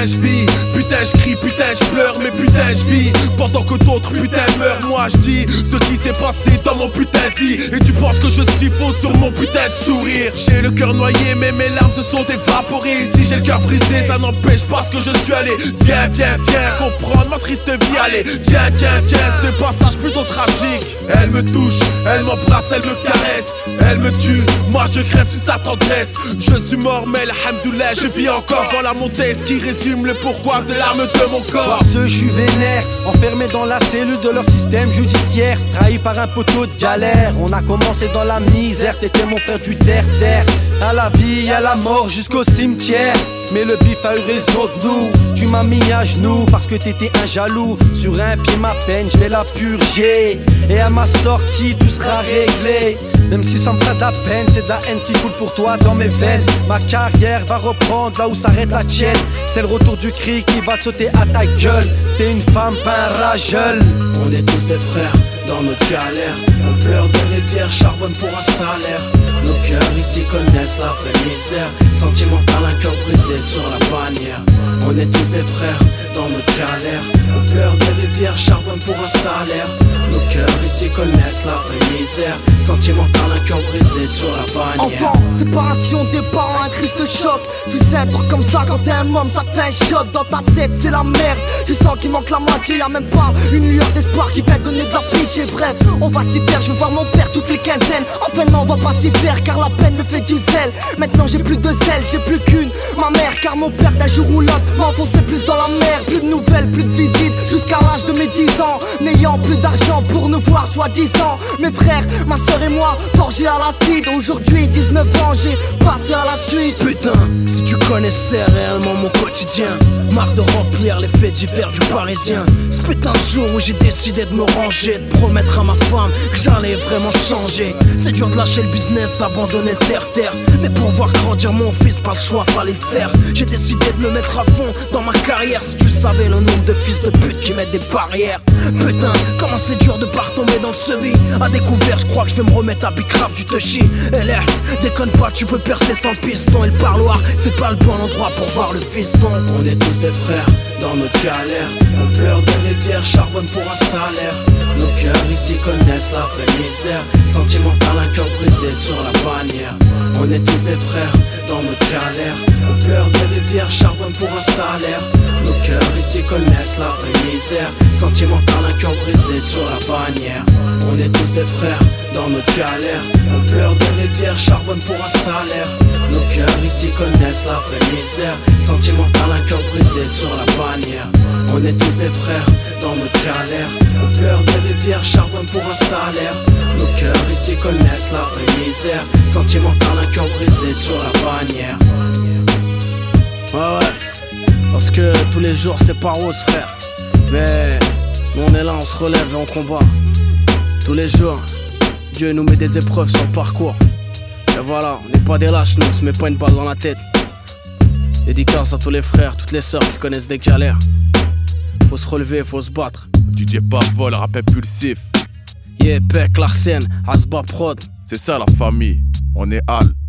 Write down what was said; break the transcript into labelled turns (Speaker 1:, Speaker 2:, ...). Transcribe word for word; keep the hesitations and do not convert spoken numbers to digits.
Speaker 1: putain je vis, putain je crie, putain je pleure, mais putain je vis. Pendant que d'autres putain meurent, moi je dis ce qui s'est passé dans mon putain de lit. Et tu penses que je suis faux sur mon putain de sourire. J'ai le cœur noyé mais mes larmes se sont évaporées. Si j'ai le cœur brisé ça n'empêche pas ce que je suis allé. Viens, viens, viens comprendre ma triste vie. Allez, tiens, tiens, tiens, ce passage plutôt tragique. Elle me touche, elle m'embrasse, elle me caresse, elle me tue, moi je crève sous sa tendresse. Je suis mort mais alhamdoulilah je vis encore. Voilà mon texte qui résume le pourquoi de l'arme de mon corps.
Speaker 2: Par ce je suis vénère, enfermé dans la cellule de leur système judiciaire, trahi par un poteau de galère. On a commencé dans la misère, t'étais mon frère du terre-terre. À la vie, à la mort, jusqu'au cimetière. Mais le bif a eu raison de nous. Tu m'as mis à genoux parce que t'étais un jaloux. Sur un pied ma peine, je vais la purger. Et à ma sortie, tout sera réglé. Même si ça me fait de la peine, c'est de la haine qui coule pour toi dans mes veines. Ma carrière va reprendre là où s'arrête la tienne. C'est le retour du cri qui va te sauter à ta gueule. T'es une femme, pas un rageul.
Speaker 3: On est tous des frères dans notre galère. On pleure des rivières, charbonne pour un salaire. Nos cœurs ici connaissent la vraie misère. Sentimental, un cœur brisé sur la bannière. On est tous des frères dans notre galère. On pleure des rivières, charbonne pour un salaire. Nos cœurs ici connaissent la vraie misère. Sentimental, un cœur brisé sur la bannière.
Speaker 4: Enfant, séparation des parents, un triste choc. Tu sais, un truc comme ça quand t'es un homme, ça te fait un choc. Dans ta tête c'est la merde, tu sens qu'il manque la moitié. Y'a même pas une lueur d'espoir qui va donner de la pitié. Bref, on va s'y faire, je veux voir mon père toutes les quinzaines. Enfin non, on va pas s'y faire car la peine me fait du zèle. Maintenant j'ai plus de zèle, j'ai plus qu'une, ma mère. Car mon père d'un jour ou l'autre m'a enfoncé plus dans la mer. Plus de nouvelles, plus de visites, jusqu'à l'âge de mes dix ans. N'ayant plus d'argent pour nous voir soi-disant. Mes frères, ma soeur et moi, forgés à l'acide. Aujourd'hui dix-neuf ans, j'ai passé à la suite.
Speaker 3: Putain, si tu connaissais réellement mon quotidien. Marre de remplir les faits divers du parisien. Ce putain de jour où j'ai décidé de me ranger, de promettre à ma femme que j'allais vraiment changer. C'est dur de lâcher le business, d'abandonner le terre-terre. Mais pour voir grandir mon fils, pas le choix, fallait le faire. J'ai décidé de me mettre à fond dans ma carrière. Si tu savais le nombre de fils de pute qui mettent des barrières. Putain, comment c'est dur de pas retomber dans le sevis. À découvert, je crois que je vais me remettre à Bicrave du Touchy. L S, déconne pas, tu peux percer sans piston. Et le parloir, c'est pas le bon endroit pour voir le fiston. On est tous des frères dans notre galère. On pleure des rivières, charbonne pour un salaire. Nos cœurs ici connaissent la vraie misère. Sentimental, un cœur brisé sur la bannière. On est tous des frères dans notre galère. On pleure des rivières, charbonne pour un salaire. Nos cœurs ici connaissent la vraie misère. Sentimental, un cœur brisé sur la bannière. On est tous des frères dans notre galère. On pleure des rivières, charbonne pour un salaire. Nos cœurs ici connaissent la vraie misère. Sentimental, un cœur brisé sur la bannière. On est tous des frères dans notre galère. On pleure des rivières, charbonne pour un salaire. Nos cœurs ici connaissent la vraie misère. Sentimental, un cœur brisé sur la bannière. Ouais ouais, parce que tous les jours c'est pas rose frère. Mais nous on est là, on se relève et on combat. Tous les jours, Dieu nous met des épreuves sur le parcours. Et voilà, on n'est pas des lâches, nous on se met pas une balle dans la tête. Dédicace à tous les frères, toutes les sœurs qui connaissent des galères. Faut se relever, faut se battre.
Speaker 1: D J Parvol, rap impulsif.
Speaker 3: Yeah, Peck, Larsen, Asba Prod.
Speaker 1: C'est ça la famille, on est Al.